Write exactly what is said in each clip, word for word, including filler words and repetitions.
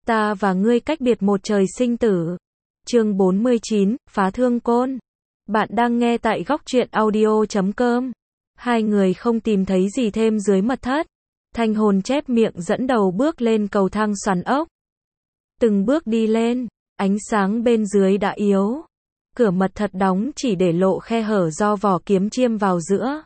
Ta và ngươi cách biệt một trời sinh tử. Chương bốn mươi chín, Phá Thương Côn. Bạn đang nghe tại góc truyện audio chấm com. Hai người không tìm thấy gì thêm dưới mật thất. Thanh hồn chép miệng dẫn đầu bước lên cầu thang xoắn ốc. Từng bước đi lên, ánh sáng bên dưới đã yếu. Cửa mật thất đóng chỉ để lộ khe hở do vỏ kiếm chiêm vào giữa.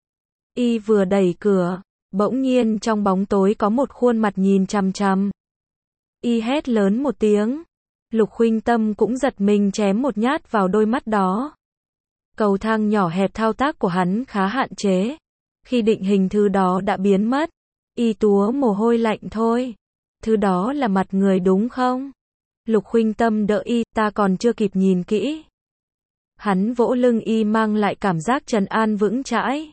Y vừa đẩy cửa, bỗng nhiên trong bóng tối có một khuôn mặt nhìn chằm chằm. Y hét lớn một tiếng. Lục Khuynh Tâm cũng giật mình chém một nhát vào đôi mắt đó. Cầu thang nhỏ hẹp thao tác của hắn khá hạn chế. Khi định hình thứ đó đã biến mất. Y túa mồ hôi lạnh thôi. Thứ đó là mặt người đúng không? Lục Khuynh Tâm đỡ Y, ta còn chưa kịp nhìn kỹ. Hắn vỗ lưng Y mang lại cảm giác trấn an vững chãi.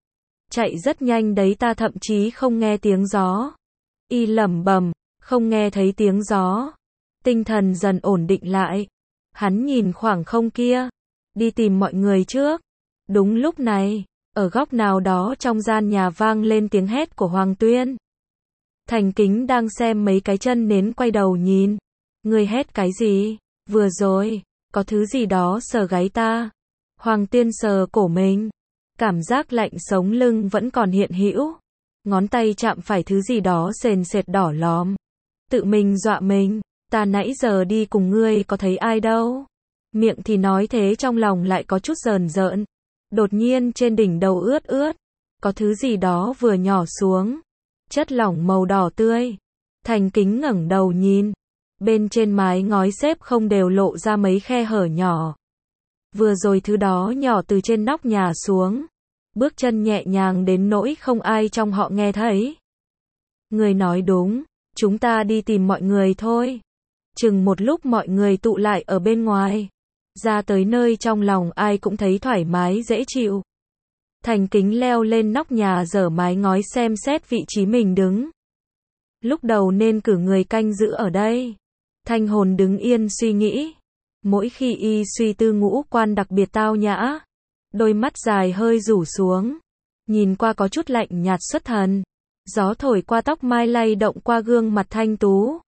Chạy rất nhanh đấy, ta thậm chí không nghe tiếng gió. Y lẩm bẩm, không nghe thấy tiếng gió. Tinh thần dần ổn định lại. Hắn nhìn khoảng không kia. Đi tìm mọi người trước. Đúng lúc này, ở góc nào đó trong gian nhà vang lên tiếng hét của Hoàng Tuyên. Thành Kính đang xem mấy cái chân nến quay đầu nhìn. Người hét cái gì? Vừa rồi, có thứ gì đó sờ gáy ta. Hoàng Tuyên sờ cổ mình. Cảm giác lạnh sống lưng vẫn còn hiện hữu. Ngón tay chạm phải thứ gì đó sền sệt đỏ lòm. Tự mình dọa mình. Ta nãy giờ đi cùng ngươi có thấy ai đâu. Miệng thì nói thế trong lòng lại có chút rờn rợn. Đột nhiên trên đỉnh đầu ướt ướt. Có thứ gì đó vừa nhỏ xuống. Chất lỏng màu đỏ tươi. Thành Kính ngẩng đầu nhìn. Bên trên mái ngói xếp không đều lộ ra mấy khe hở nhỏ. Vừa rồi thứ đó nhỏ từ trên nóc nhà xuống. Bước chân nhẹ nhàng đến nỗi không ai trong họ nghe thấy. Người nói đúng. Chúng ta đi tìm mọi người thôi. Chừng một lúc mọi người tụ lại ở bên ngoài. Ra tới nơi trong lòng ai cũng thấy thoải mái dễ chịu. Thành Kính leo lên nóc nhà giở mái ngói xem xét vị trí mình đứng. Lúc đầu nên cử người canh giữ ở đây. Thanh hồn đứng yên suy nghĩ. Mỗi khi y suy tư ngũ quan đặc biệt tao nhã. Đôi mắt dài hơi rủ xuống. Nhìn qua có chút lạnh nhạt xuất thần. Gió thổi qua tóc mai lay động qua gương mặt thanh tú.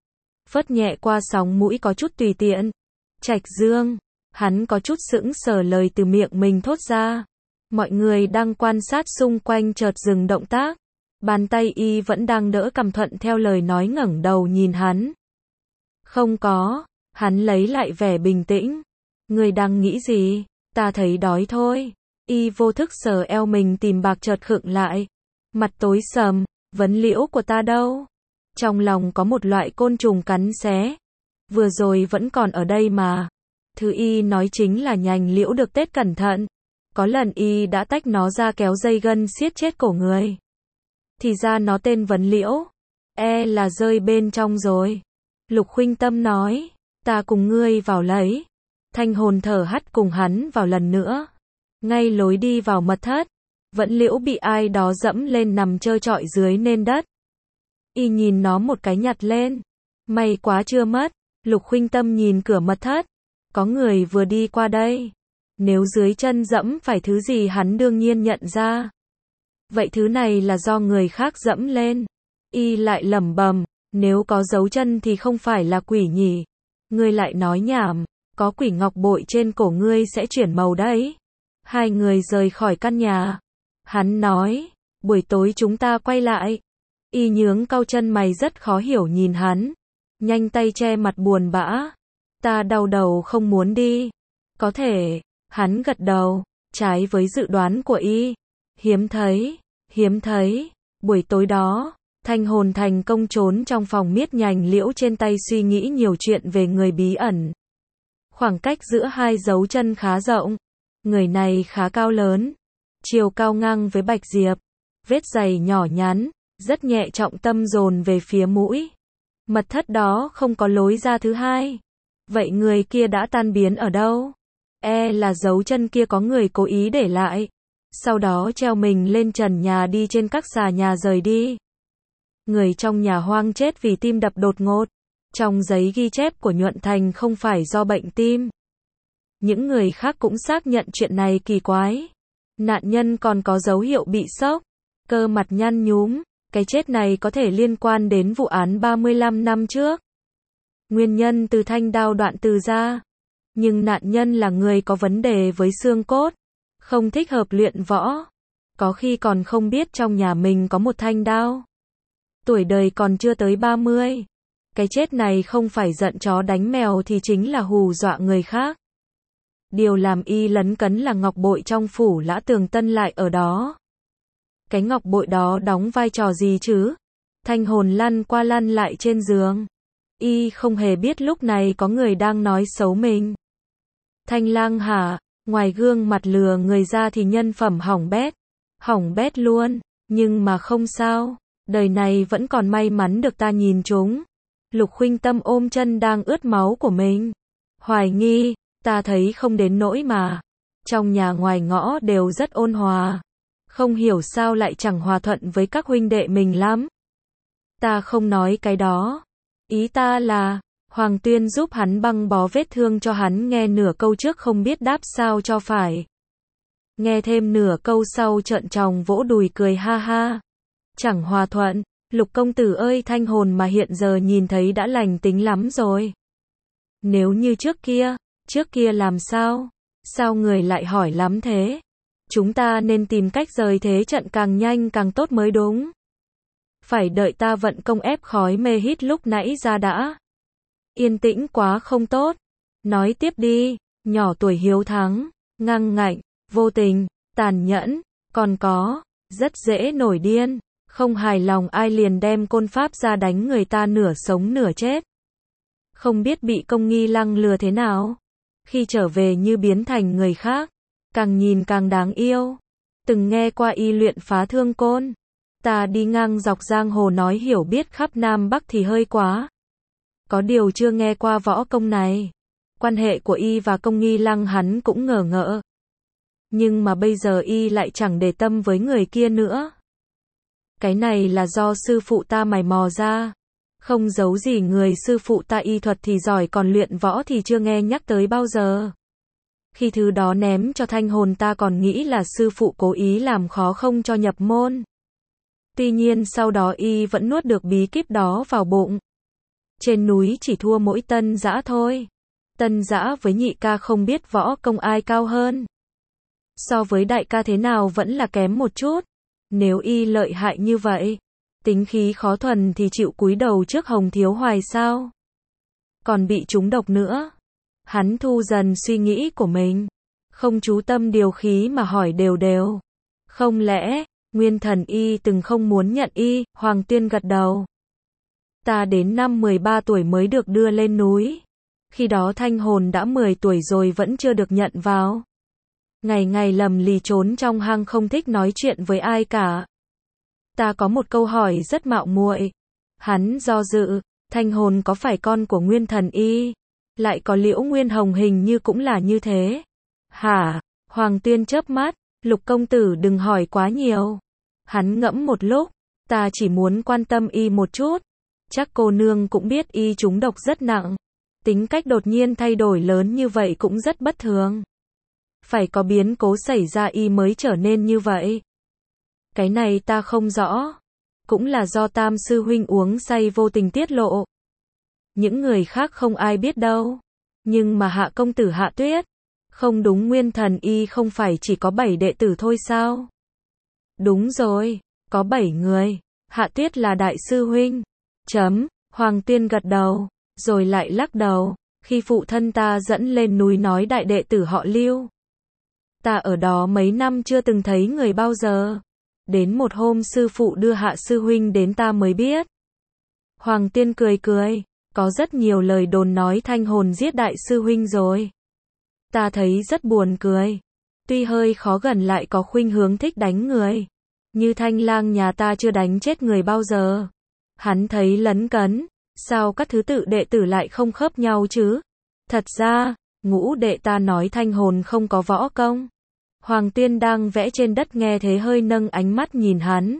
Phất nhẹ qua sóng mũi có chút tùy tiện. Trạch Dương, hắn có chút sững sờ lời từ miệng mình thốt ra. Mọi người đang quan sát xung quanh chợt dừng động tác. Bàn tay y vẫn đang đỡ cằm thuận theo lời nói ngẩng đầu nhìn hắn. Không có, hắn lấy lại vẻ bình tĩnh. Người đang nghĩ gì? Ta thấy đói thôi. Y vô thức sờ eo mình tìm bạc chợt khựng lại. Mặt tối sầm, vấn liễu của ta đâu? Trong lòng có một loại côn trùng cắn xé. Vừa rồi vẫn còn ở đây mà. Thứ y nói chính là nhành liễu được tết cẩn thận. Có lần y đã tách nó ra kéo dây gân siết chết cổ người. Thì ra nó tên vấn liễu. E là rơi bên trong rồi. Lục Khuynh Tâm nói. Ta cùng ngươi vào lấy. Thanh hồn thở hắt cùng hắn vào lần nữa. Ngay lối đi vào mật thất. Vẫn liễu bị ai đó dẫm lên nằm trơ trọi dưới nền đất. Y nhìn nó một cái nhặt lên. May quá chưa mất. Lục Khuynh Tâm nhìn cửa mật thất. Có người vừa đi qua đây. Nếu dưới chân dẫm phải thứ gì hắn đương nhiên nhận ra. Vậy thứ này là do người khác dẫm lên. Y lại lẩm bẩm. Nếu có dấu chân thì không phải là quỷ nhỉ. Ngươi lại nói nhảm. Có quỷ ngọc bội trên cổ ngươi sẽ chuyển màu đấy. Hai người rời khỏi căn nhà. Hắn nói. Buổi tối chúng ta quay lại. Y nhướng cau chân mày rất khó hiểu nhìn hắn. Nhanh tay che mặt buồn bã. Ta đau đầu không muốn đi. Có thể. Hắn gật đầu. Trái với dự đoán của Y. Hiếm thấy. Hiếm thấy. Buổi tối đó. Thanh hồn thành công trốn trong phòng miết nhành liễu trên tay suy nghĩ nhiều chuyện về người bí ẩn. Khoảng cách giữa hai dấu chân khá rộng. Người này khá cao lớn. Chiều cao ngang với Bạch Diệp. Vết giày nhỏ nhắn. Rất nhẹ trọng tâm dồn về phía mũi. Mật thất đó không có lối ra thứ hai. Vậy người kia đã tan biến ở đâu? E là dấu chân kia có người cố ý để lại. Sau đó treo mình lên trần nhà đi trên các xà nhà rời đi. Người trong nhà hoang chết vì tim đập đột ngột. Trong giấy ghi chép của Nhuận Thành không phải do bệnh tim. Những người khác cũng xác nhận chuyện này kỳ quái. Nạn nhân còn có dấu hiệu bị sốc. Cơ mặt nhăn nhúm. Cái chết này có thể liên quan đến vụ án ba mươi lăm năm trước. Nguyên nhân từ thanh đao đoạn từ ra. Nhưng nạn nhân là người có vấn đề với xương cốt, không thích hợp luyện võ. Có khi còn không biết trong nhà mình có một thanh đao. Tuổi đời còn chưa tới ba mươi. Cái chết này không phải giận chó đánh mèo thì chính là hù dọa người khác. Điều làm y lấn cấn là ngọc bội trong phủ Lã Tường Tân lại ở đó. Cái ngọc bội đó đóng vai trò gì chứ? Thanh hồn lăn qua lăn lại trên giường. Y không hề biết lúc này có người đang nói xấu mình. Thanh lang hả, ngoài gương mặt lừa người ra thì nhân phẩm hỏng bét. Hỏng bét luôn, nhưng mà không sao. Đời này vẫn còn may mắn được ta nhìn trúng. Lục Khuynh Tâm ôm chân đang ướt máu của mình. Hoài nghi, ta thấy không đến nỗi mà. Trong nhà ngoài ngõ đều rất ôn hòa. Không hiểu sao lại chẳng hòa thuận với các huynh đệ mình lắm. Ta không nói cái đó. Ý ta là, Hoàng Tuyên giúp hắn băng bó vết thương cho hắn nghe nửa câu trước không biết đáp sao cho phải. Nghe thêm nửa câu sau trợn tròng vỗ đùi cười ha ha. Chẳng hòa thuận, Lục công tử ơi, thanh hồn mà hiện giờ nhìn thấy đã lành tính lắm rồi. Nếu như trước kia, trước kia làm sao? Sao người lại hỏi lắm thế? Chúng ta nên tìm cách rời thế trận càng nhanh càng tốt mới đúng. Phải đợi ta vận công ép khói mê hít lúc nãy ra đã. Yên tĩnh quá không tốt. Nói tiếp đi, nhỏ tuổi hiếu thắng, ngang ngạnh, vô tình, tàn nhẫn, còn có, rất dễ nổi điên, không hài lòng ai liền đem côn pháp ra đánh người ta nửa sống nửa chết. Không biết bị Công Nghi Lăng lừa thế nào. Khi trở về như biến thành người khác, càng nhìn càng đáng yêu. Từng nghe qua y luyện phá thương côn. Ta đi ngang dọc giang hồ nói hiểu biết khắp Nam Bắc thì hơi quá. Có điều chưa nghe qua võ công này. Quan hệ của y và Công Nghi Lăng hắn cũng ngờ ngợ. Nhưng mà bây giờ y lại chẳng để tâm với người kia nữa. Cái này là do sư phụ ta mày mò ra. Không giấu gì người sư phụ ta y thuật thì giỏi còn luyện võ thì chưa nghe nhắc tới bao giờ. Khi thứ đó ném cho thanh hồn ta còn nghĩ là sư phụ cố ý làm khó không cho nhập môn. Tuy nhiên sau đó y vẫn nuốt được bí kíp đó vào bụng. Trên núi chỉ thua mỗi Tân Dã thôi. Tân Dã với nhị ca không biết võ công ai cao hơn. So với đại ca thế nào vẫn là kém một chút. Nếu y lợi hại như vậy, tính khí khó thuần thì chịu cúi đầu trước Hồng Thiếu Hoài sao? Còn bị trúng độc nữa. Hắn thu dần suy nghĩ của mình. Không chú tâm điều khí mà hỏi đều đều. Không lẽ, Nguyên Thần y từng không muốn nhận y? Hoàng Tuyên gật đầu. Ta đến năm mười ba tuổi mới được đưa lên núi. Khi đó thanh hồn đã mười tuổi rồi vẫn chưa được nhận vào. Ngày ngày lầm lì trốn trong hang không thích nói chuyện với ai cả. Ta có một câu hỏi rất mạo muội. Hắn do dự, thanh hồn có phải con của Nguyên Thần y? Lại có Liễu Nguyên Hồng hình như cũng là như thế. Hả? Hoàng Tuyên chớp mắt, Lục công tử đừng hỏi quá nhiều. Hắn ngẫm một lúc, ta chỉ muốn quan tâm y một chút. Chắc cô nương cũng biết y trúng độc rất nặng. Tính cách đột nhiên thay đổi lớn như vậy cũng rất bất thường. Phải có biến cố xảy ra y mới trở nên như vậy. Cái này ta không rõ. Cũng là do Tam sư huynh uống say vô tình tiết lộ. Những người khác không ai biết đâu. Nhưng mà Hạ công tử Hạ Tuyết. Không đúng, Nguyên Thần y không phải chỉ có bảy đệ tử thôi sao? Đúng rồi, có bảy người. Hạ Tuyết là đại sư huynh. Chấm, Hoàng Tuyên gật đầu, rồi lại lắc đầu. Khi phụ thân ta dẫn lên núi nói đại đệ tử họ Lưu. Ta ở đó mấy năm chưa từng thấy người bao giờ. Đến một hôm sư phụ đưa Hạ sư huynh đến ta mới biết. Hoàng Tuyên cười cười, có rất nhiều lời đồn nói thanh hồn giết đại sư huynh rồi. Ta thấy rất buồn cười. Tuy hơi khó gần lại có khuynh hướng thích đánh người. Như Thanh Lang nhà ta chưa đánh chết người bao giờ. Hắn thấy lấn cấn. Sao các thứ tự đệ tử lại không khớp nhau chứ? Thật ra, ngũ đệ ta nói thanh hồn không có võ công. Hoàng Tuyên đang vẽ trên đất nghe thế hơi nâng ánh mắt nhìn hắn.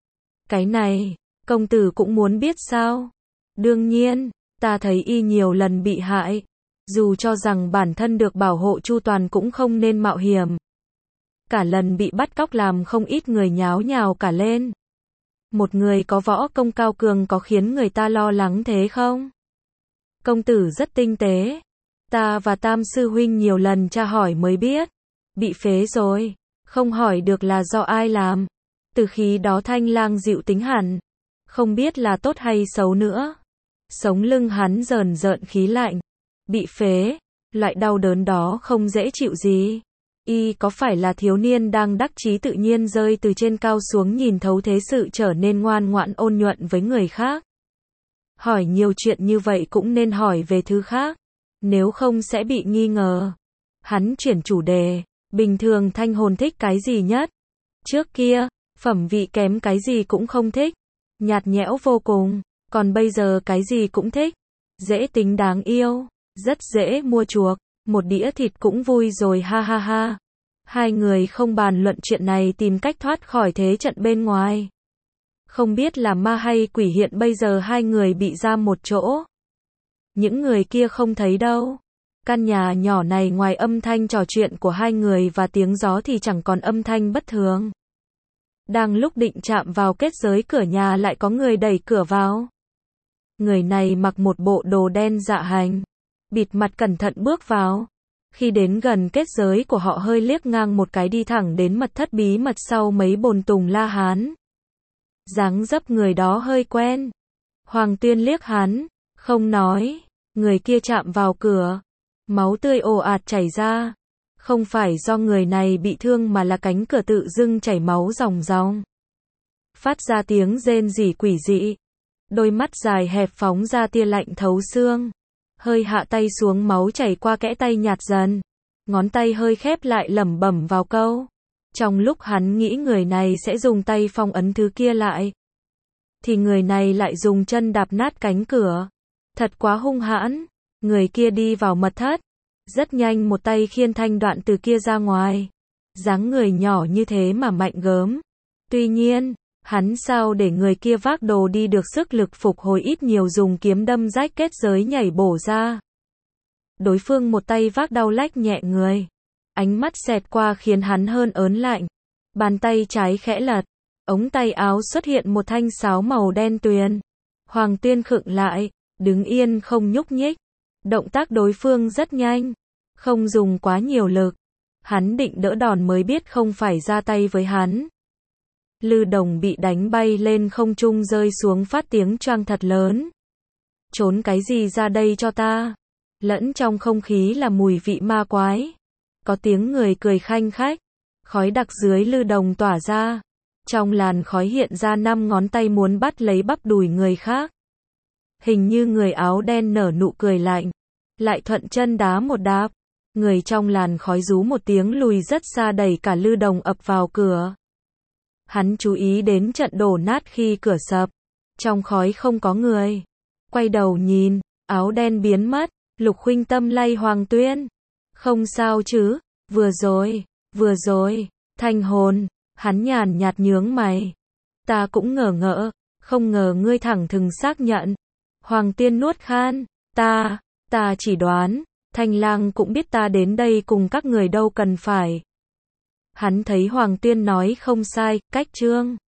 Cái này, công tử cũng muốn biết sao? Đương nhiên, ta thấy y nhiều lần bị hại. Dù cho rằng bản thân được bảo hộ chu toàn cũng không nên mạo hiểm. Cả lần bị bắt cóc làm không ít người nháo nhào cả lên. Một người có võ công cao cường có khiến người ta lo lắng thế không? Công tử rất tinh tế. Ta và Tam sư huynh nhiều lần tra hỏi mới biết. Bị phế rồi. Không hỏi được là do ai làm. Từ khi đó Thanh Lang dịu tính hẳn. Không biết là tốt hay xấu nữa. Sống lưng hắn rờn rợn khí lạnh. Bị phế. Loại đau đớn đó không dễ chịu gì. Y có phải là thiếu niên đang đắc chí tự nhiên rơi từ trên cao xuống nhìn thấu thế sự trở nên ngoan ngoãn ôn nhuận với người khác. Hỏi nhiều chuyện như vậy cũng nên hỏi về thứ khác. Nếu không sẽ bị nghi ngờ. Hắn chuyển chủ đề. Bình thường Thanh Hồn thích cái gì nhất? Trước kia, phẩm vị kém cái gì cũng không thích. Nhạt nhẽo vô cùng. Còn bây giờ cái gì cũng thích. Dễ tính đáng yêu. Rất dễ mua chuộc. Một đĩa thịt cũng vui rồi ha ha ha. Hai người không bàn luận chuyện này tìm cách thoát khỏi thế trận bên ngoài. Không biết là ma hay quỷ hiện bây giờ hai người bị giam một chỗ. Những người kia không thấy đâu. Căn nhà nhỏ này ngoài âm thanh trò chuyện của hai người và tiếng gió thì chẳng còn âm thanh bất thường. Đang lúc định chạm vào kết giới cửa nhà lại có người đẩy cửa vào. Người này mặc một bộ đồ đen dạ hành. Bịt mặt cẩn thận bước vào. Khi đến gần kết giới của họ hơi liếc ngang một cái đi thẳng đến mật thất bí mật sau mấy bồn tùng la hán. Dáng dấp người đó hơi quen. Hoàng Tuyên liếc hắn, không nói. Người kia chạm vào cửa. Máu tươi ồ ạt chảy ra. Không phải do người này bị thương mà là cánh cửa tự dưng chảy máu ròng ròng. Phát ra tiếng rên rỉ quỷ dị. Đôi mắt dài hẹp phóng ra tia lạnh thấu xương. Hơi hạ tay xuống máu chảy qua kẽ tay nhạt dần. Ngón tay hơi khép lại lẩm bẩm vào câu. Trong lúc hắn nghĩ người này sẽ dùng tay phong ấn thứ kia lại. Thì người này lại dùng chân đạp nát cánh cửa. Thật quá hung hãn. Người kia đi vào mật thất. Rất nhanh một tay khiêng thanh đoạn từ kia ra ngoài. Dáng người nhỏ như thế mà mạnh gớm. Tuy nhiên, hắn sao để người kia vác đồ đi được sức lực phục hồi ít nhiều dùng kiếm đâm rách kết giới nhảy bổ ra. Đối phương một tay vác đau lách nhẹ người. Ánh mắt xẹt qua khiến hắn hơn ớn lạnh. Bàn tay trái khẽ lật. Ống tay áo xuất hiện một thanh sáo màu đen tuyền. Hoàng Tuyên khựng lại. Đứng yên không nhúc nhích. Động tác đối phương rất nhanh. Không dùng quá nhiều lực. Hắn định đỡ đòn mới biết không phải ra tay với hắn. Lư Đồng bị đánh bay lên không trung rơi xuống phát tiếng choang thật lớn. Trốn cái gì ra đây cho ta? Lẫn trong không khí là mùi vị ma quái. Có tiếng người cười khanh khách. Khói đặc dưới Lư Đồng tỏa ra. Trong làn khói hiện ra năm ngón tay muốn bắt lấy bắp đùi người khác. Hình như người áo đen nở nụ cười lạnh. Lại thuận chân đá một đạp. Người trong làn khói rú một tiếng lùi rất xa đẩy cả Lư Đồng ập vào cửa. Hắn chú ý đến trận đổ nát khi cửa sập. Trong khói không có người. Quay đầu nhìn, áo đen biến mất. Lục Khuynh Tâm lay Hoàng Tuyên. Không sao chứ, vừa rồi, vừa rồi, Thanh Hồn. Hắn nhàn nhạt nhướng mày. Ta cũng ngờ ngỡ, không ngờ ngươi thẳng thừng xác nhận. Hoàng Tuyên nuốt khan, ta, ta chỉ đoán, Thanh Lang cũng biết ta đến đây cùng các người đâu cần phải. Hắn thấy Hoàng Tuyên nói không sai, cách chương